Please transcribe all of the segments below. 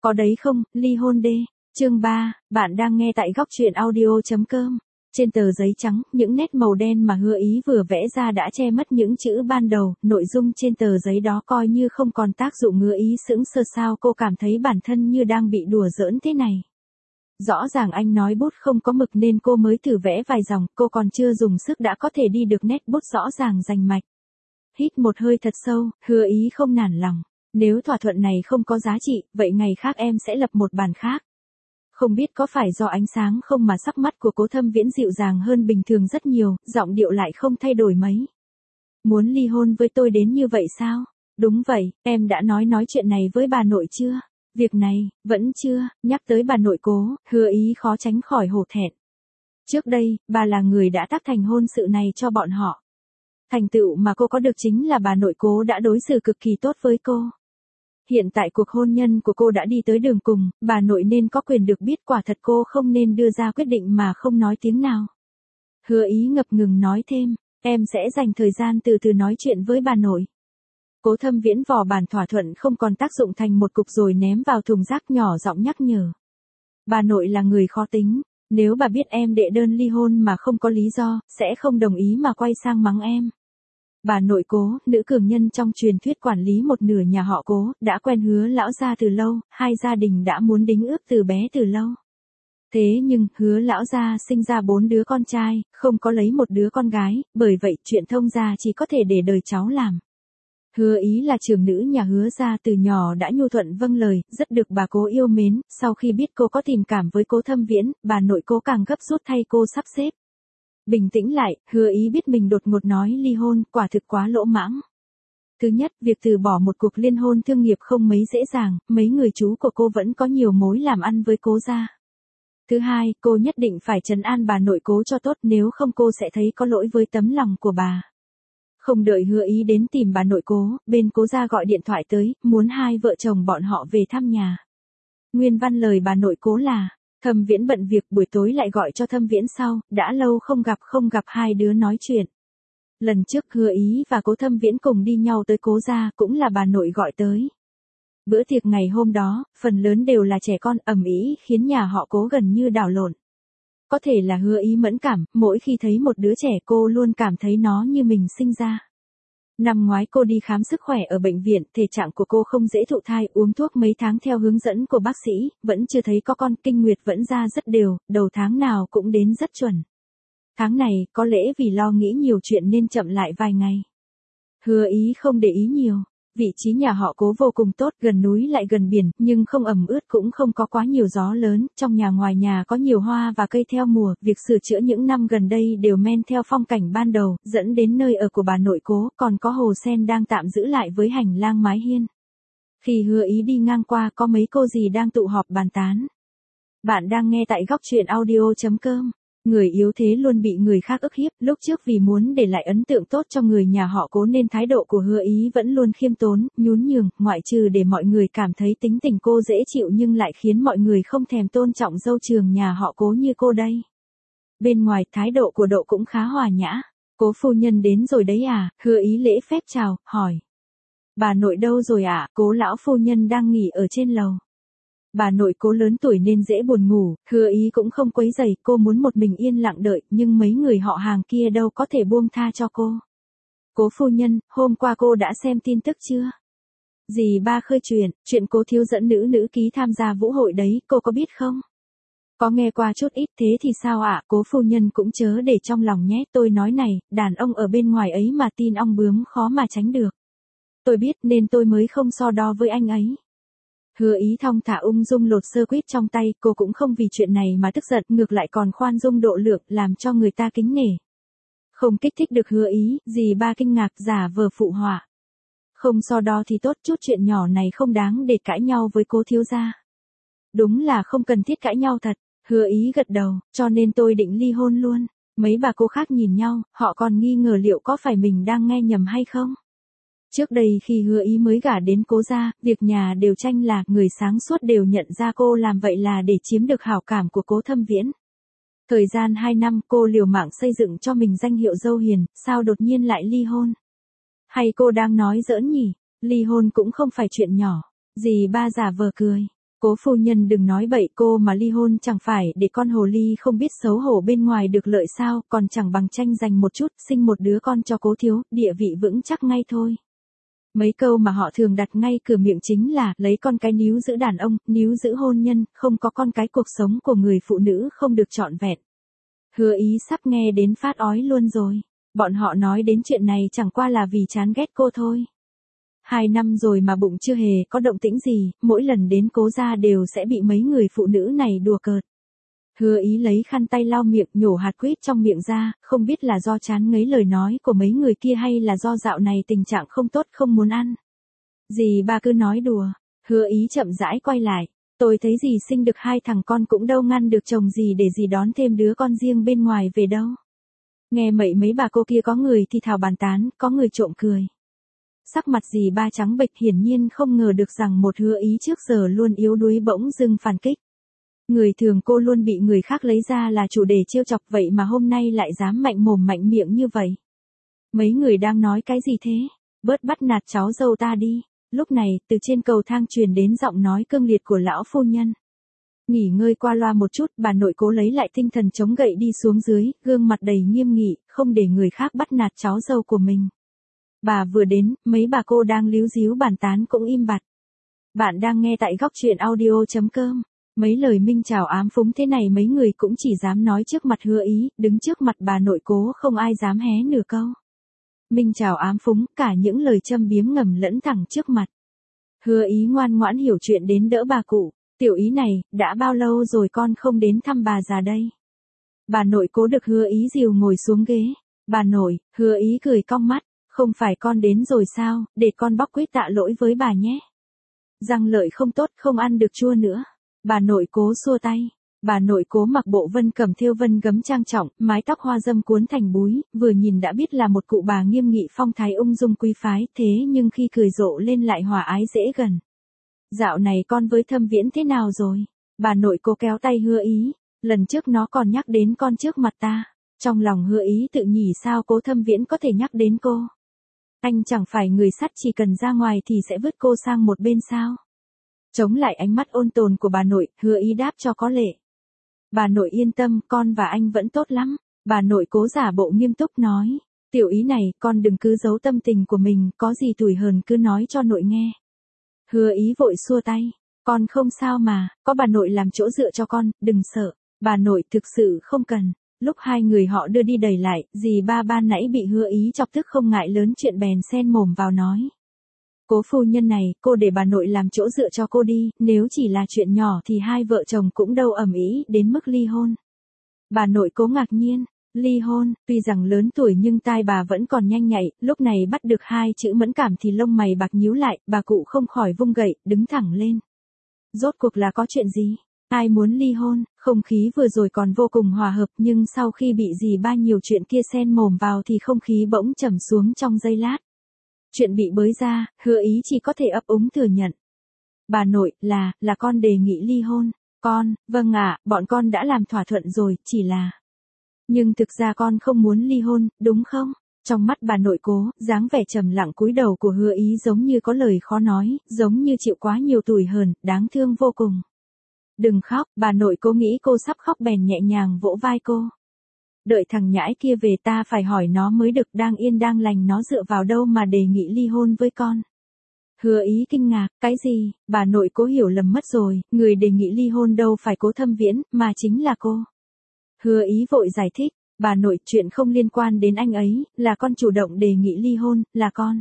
Có đấy không, ly hôn đê. Chương 3, bạn đang nghe tại góc truyện audio.com. Trên tờ giấy trắng, những nét màu đen mà Hứa Ý vừa vẽ ra đã che mất những chữ ban đầu, nội dung trên tờ giấy đó coi như không còn tác dụng. Hứa Ý sững sờ, sao cô cảm thấy bản thân như đang bị đùa giỡn thế này. Rõ ràng anh nói bút không có mực nên cô mới thử vẽ vài dòng, cô còn chưa dùng sức đã có thể đi được nét bút rõ ràng rành mạch. Hít một hơi thật sâu, Hứa Ý không nản lòng. Nếu thỏa thuận này không có giá trị, vậy ngày khác em sẽ lập một bản khác. Không biết có phải do ánh sáng không mà sắc mắt của Cố Thâm Viễn dịu dàng hơn bình thường rất nhiều, giọng điệu lại không thay đổi mấy. Muốn ly hôn với tôi đến như vậy sao? Đúng vậy, em đã nói chuyện này với bà nội chưa? Việc này, vẫn chưa. Nhắc tới bà nội Cố, Hứa Ý khó tránh khỏi hổ thẹn. Trước đây, bà là người đã tác thành hôn sự này cho bọn họ. Thành tựu mà cô có được chính là bà nội Cố đã đối xử cực kỳ tốt với cô. Hiện tại cuộc hôn nhân của cô đã đi tới đường cùng, bà nội nên có quyền được biết, quả thật cô không nên đưa ra quyết định mà không nói tiếng nào. Hứa Ý ngập ngừng nói thêm, em sẽ dành thời gian từ từ nói chuyện với bà nội. Cố Thâm Viễn vò bản thỏa thuận không còn tác dụng thành một cục rồi ném vào thùng rác, nhỏ giọng nhắc nhở. Bà nội là người khó tính, nếu bà biết em đệ đơn ly hôn mà không có lý do, sẽ không đồng ý mà quay sang mắng em. Bà nội Cố, nữ cường nhân trong truyền thuyết quản lý một nửa nhà họ Cố, đã quen Hứa lão gia từ lâu, hai gia đình đã muốn đính ước từ bé từ lâu. Thế nhưng, Hứa lão gia sinh ra 4 đứa con trai, không có lấy một đứa con gái, bởi vậy chuyện thông gia chỉ có thể để đời cháu làm. Hứa Ý là trưởng nữ nhà Hứa gia, từ nhỏ đã nhu thuận vâng lời, rất được bà Cố yêu mến. Sau khi biết cô có tình cảm với Cố Thâm Viễn, bà nội Cố càng gấp rút thay cô sắp xếp. Bình tĩnh lại, Hứa Ý biết mình đột ngột nói ly hôn, quả thực quá lỗ mãng. Thứ nhất, việc từ bỏ một cuộc liên hôn thương nghiệp không mấy dễ dàng, mấy người chú của cô vẫn có nhiều mối làm ăn với Cố gia. Thứ hai, cô nhất định phải trấn an bà nội Cố cho tốt, nếu không cô sẽ thấy có lỗi với tấm lòng của bà. Không đợi Hứa Ý đến tìm bà nội Cố, bên Cố gia gọi điện thoại tới, muốn hai vợ chồng bọn họ về thăm nhà. Nguyên văn lời bà nội Cố là, Thâm Viễn bận việc, buổi tối lại gọi cho Thâm Viễn sau, đã lâu không gặp hai đứa nói chuyện. Lần trước Hứa Ý và Cố Thâm Viễn cùng đi nhau tới Cố gia, cũng là bà nội gọi tới. Bữa tiệc ngày hôm đó, phần lớn đều là trẻ con, ầm ĩ khiến nhà họ Cố gần như đảo lộn. Có thể là Hứa Ý mẫn cảm, mỗi khi thấy một đứa trẻ cô luôn cảm thấy nó như mình sinh ra. Năm ngoái cô đi khám sức khỏe ở bệnh viện, thể trạng của cô không dễ thụ thai, uống thuốc mấy tháng theo hướng dẫn của bác sĩ, vẫn chưa thấy có con, kinh nguyệt vẫn ra rất đều, đầu tháng nào cũng đến rất chuẩn. Tháng này, có lẽ vì lo nghĩ nhiều chuyện nên chậm lại vài ngày. Hứa Ý không để ý nhiều. Vị trí nhà họ Cố vô cùng tốt, gần núi lại gần biển, nhưng không ẩm ướt cũng không có quá nhiều gió lớn, trong nhà ngoài nhà có nhiều hoa và cây theo mùa, việc sửa chữa những năm gần đây đều men theo phong cảnh ban đầu, dẫn đến nơi ở của bà nội Cố, còn có hồ sen đang tạm giữ lại với hành lang mái hiên. Khi Hứa Ý đi ngang qua có mấy cô dì đang tụ họp bàn tán. Bạn đang nghe tại góc truyện audio.com. Người yếu thế luôn bị người khác ức hiếp, lúc trước vì muốn để lại ấn tượng tốt cho người nhà họ Cố nên thái độ của Hứa Ý vẫn luôn khiêm tốn, nhún nhường, ngoại trừ để mọi người cảm thấy tính tình cô dễ chịu nhưng lại khiến mọi người không thèm tôn trọng dâu trường nhà họ Cố như cô đây. Bên ngoài, thái độ của Độ cũng khá hòa nhã. Cố phu nhân đến rồi đấy à? Hứa Ý lễ phép chào, hỏi. Bà nội đâu rồi ạ? Cố lão phu nhân đang nghỉ ở trên lầu. Bà nội Cố lớn tuổi nên dễ buồn ngủ, Hứa Ý cũng không quấy rầy, cô muốn một mình yên lặng đợi, nhưng mấy người họ hàng kia đâu có thể buông tha cho cô. Cố phu nhân, hôm qua cô đã xem tin tức chưa? Dì ba khơi chuyện Cố thiếu dẫn nữ ký tham gia vũ hội đấy, cô có biết không? Có nghe qua chút ít, thế thì sao ạ? Cố phu nhân cũng chớ để trong lòng nhé, tôi nói này, đàn ông ở bên ngoài ấy mà tin ong bướm khó mà tránh được. Tôi biết nên tôi mới không so đo với anh ấy. Hứa Ý thong thả ung dung lột sơ quýt trong tay, cô cũng không vì chuyện này mà tức giận, ngược lại còn khoan dung độ lượng, làm cho người ta kính nể. Không kích thích được Hứa Ý, dì ba kinh ngạc, giả vờ phụ họa. Không so đo thì tốt, chút chuyện nhỏ này không đáng để cãi nhau với Cố thiếu gia. Đúng là không cần thiết cãi nhau thật. Hứa Ý gật đầu, cho nên tôi định ly hôn luôn. Mấy bà cô khác nhìn nhau, họ còn nghi ngờ liệu có phải mình đang nghe nhầm hay không. Trước đây khi Hứa Ý mới gả đến Cố gia, việc nhà đều tranh là, người sáng suốt đều nhận ra cô làm vậy là để chiếm được hảo cảm của Cố Thâm Viễn. Thời gian 2 năm cô liều mạng xây dựng cho mình danh hiệu dâu hiền, sao đột nhiên lại ly hôn? Hay cô đang nói giỡn nhỉ? Ly hôn cũng không phải chuyện nhỏ. Dì ba giả vờ cười. Cố phu nhân đừng nói bậy, cô mà ly hôn chẳng phải để con hồ ly không biết xấu hổ bên ngoài được lợi sao, còn chẳng bằng tranh giành một chút, sinh một đứa con cho cố thiếu, địa vị vững chắc ngay thôi. Mấy câu mà họ thường đặt ngay cửa miệng chính là, lấy con cái níu giữ đàn ông, níu giữ hôn nhân, không có con cái cuộc sống của người phụ nữ không được trọn vẹn. Hứa Ý sắp nghe đến phát ói luôn rồi. Bọn họ nói đến chuyện này chẳng qua là vì chán ghét cô thôi. 2 năm rồi mà bụng chưa hề có động tĩnh gì, mỗi lần đến cố gia đều sẽ bị mấy người phụ nữ này đùa cợt. Hứa Ý lấy khăn tay lau miệng, nhổ hạt quýt trong miệng ra, không biết là do chán ngấy lời nói của mấy người kia hay là do dạo này tình trạng không tốt không muốn ăn. Dì ba cứ nói đùa. Hứa Ý chậm rãi quay lại. Tôi thấy dì sinh được 2 thằng con cũng đâu ngăn được chồng dì để dì đón thêm đứa con riêng bên ngoài về đâu. Nghe mấy bà cô kia có người thì thào bàn tán, có người trộm cười. Sắc mặt dì ba trắng bệch, hiển nhiên không ngờ được rằng một Hứa Ý trước giờ luôn yếu đuối bỗng dưng phản kích. Người thường cô luôn bị người khác lấy ra là chủ đề trêu chọc, vậy mà hôm nay lại dám mạnh mồm mạnh miệng như vậy. Mấy người đang nói cái gì thế? Bớt bắt nạt cháu dâu ta đi. Lúc này, từ trên cầu thang truyền đến giọng nói cương liệt của lão phu nhân. Nghỉ ngơi qua loa một chút, bà nội cố lấy lại tinh thần chống gậy đi xuống dưới, gương mặt đầy nghiêm nghị, không để người khác bắt nạt cháu dâu của mình. Bà vừa đến, mấy bà cô đang líu díu bàn tán cũng im bặt. Bạn đang nghe tại góc truyện audio.com. Mấy lời minh chào ám phúng thế này mấy người cũng chỉ dám nói trước mặt Hứa Ý, đứng trước mặt bà nội cố không ai dám hé nửa câu. Minh chào ám phúng, cả những lời châm biếm ngầm lẫn thẳng trước mặt. Hứa Ý ngoan ngoãn hiểu chuyện đến đỡ bà cụ. Tiểu Ý này, đã bao lâu rồi con không đến thăm bà già đây? Bà nội cố được Hứa Ý dìu ngồi xuống ghế. Bà nội, Hứa Ý cười cong mắt, không phải con đến rồi sao, để con bóc quýt tạ lỗi với bà nhé. Răng lợi không tốt, không ăn được chua nữa. Bà nội cố xua tay. Bà nội cố mặc bộ vân cẩm thêu vân gấm trang trọng, mái tóc hoa dâm cuốn thành búi, vừa nhìn đã biết là một cụ bà nghiêm nghị phong thái ung dung quý phái, thế nhưng khi cười rộ lên lại hòa ái dễ gần. Dạo này con với Thâm Viễn thế nào rồi? Bà nội cố kéo tay Hứa Ý, lần trước nó còn nhắc đến con trước mặt ta. Trong lòng Hứa Ý tự nhủ sao cố Thâm Viễn có thể nhắc đến cô. Anh chẳng phải người sắt, chỉ cần ra ngoài thì sẽ vứt cô sang một bên sao? Chống lại ánh mắt ôn tồn của bà nội, Hứa Ý đáp cho có lệ. Bà nội yên tâm, con và anh vẫn tốt lắm. Bà nội cố giả bộ nghiêm túc nói. Tiểu Ý này, con đừng cứ giấu tâm tình của mình, có gì tủi hờn cứ nói cho nội nghe. Hứa Ý vội xua tay. Con không sao mà, có bà nội làm chỗ dựa cho con, đừng sợ. Bà nội thực sự không cần. Lúc hai người họ đưa đi đẩy lại, dì ba ban nãy bị Hứa Ý chọc tức không ngại lớn chuyện bèn xen mồm vào nói. Cố phu nhân này, cô để bà nội làm chỗ dựa cho cô đi, nếu chỉ là chuyện nhỏ thì hai vợ chồng cũng đâu ầm ĩ đến mức ly hôn. Bà nội cố ngạc nhiên, ly hôn, tuy rằng lớn tuổi nhưng tai bà vẫn còn nhanh nhạy, lúc này bắt được hai chữ mẫn cảm thì lông mày bạc nhíu lại, bà cụ không khỏi vung gậy, đứng thẳng lên. Rốt cuộc là có chuyện gì? Ai muốn ly hôn? Không khí vừa rồi còn vô cùng hòa hợp nhưng sau khi bị dì ba nhiều chuyện kia xen mồm vào thì không khí bỗng trầm xuống trong giây lát. Chuyện bị bới ra, Hứa Ý chỉ có thể ấp úng thừa nhận. Bà nội, là con đề nghị ly hôn. Con, vâng ạ, bọn con đã làm thỏa thuận rồi, chỉ là. Nhưng thực ra con không muốn ly hôn, đúng không? Trong mắt bà nội cố, dáng vẻ trầm lặng cúi đầu của Hứa Ý giống như có lời khó nói, giống như chịu quá nhiều tủi hờn, đáng thương vô cùng. Đừng khóc, bà nội cố nghĩ cô sắp khóc bèn nhẹ nhàng vỗ vai cô. Đợi thằng nhãi kia về ta phải hỏi nó mới được, đang yên đang lành nó dựa vào đâu mà đề nghị ly hôn với con. Hứa Ý kinh ngạc, cái gì, bà nội cố hiểu lầm mất rồi, người đề nghị ly hôn đâu phải Cố Thâm Viễn, mà chính là cô. Hứa Ý vội giải thích, bà nội, chuyện không liên quan đến anh ấy, là con chủ động đề nghị ly hôn, là con.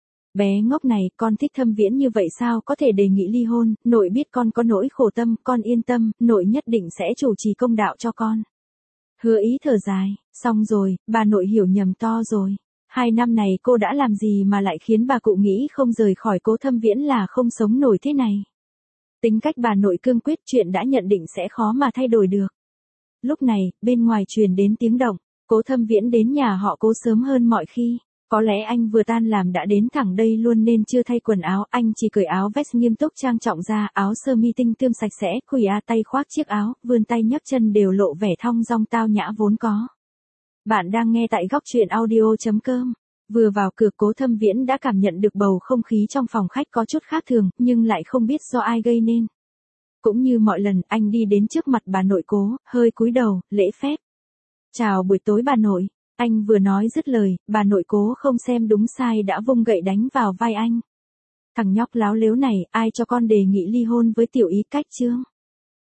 Bé ngốc này, con thích Thâm Viễn như vậy sao có thể đề nghị ly hôn, nội biết con có nỗi khổ tâm, con yên tâm, nội nhất định sẽ chủ trì công đạo cho con. Hứa Ý thở dài, xong rồi, bà nội hiểu nhầm to rồi. 2 năm này cô đã làm gì mà lại khiến bà cụ nghĩ không rời khỏi Cố Thâm Viễn là không sống nổi thế này. Tính cách bà nội cương quyết, chuyện đã nhận định sẽ khó mà thay đổi được. Lúc này, bên ngoài truyền đến tiếng động, Cố Thâm Viễn đến nhà họ Cố sớm hơn mọi khi. Có lẽ anh vừa tan làm đã đến thẳng đây luôn nên chưa thay quần áo, anh chỉ cởi áo vest nghiêm túc trang trọng ra, áo sơ mi tinh tươm sạch sẽ, quỳ tay khoác chiếc áo, vươn tay nhấc chân đều lộ vẻ thong dong tao nhã vốn có. Bạn đang nghe tại góc truyện audio.com. Vừa vào cửa Cố Thâm Viễn đã cảm nhận được bầu không khí trong phòng khách có chút khác thường, nhưng lại không biết do ai gây nên. Cũng như mọi lần, anh đi đến trước mặt bà nội Cố, hơi cúi đầu, lễ phép. Chào buổi tối bà nội. Anh vừa nói dứt lời, bà nội Cố không xem đúng sai đã vung gậy đánh vào vai anh. Thằng nhóc láo lếu này, ai cho con đề nghị ly hôn với tiểu ý cách Trương?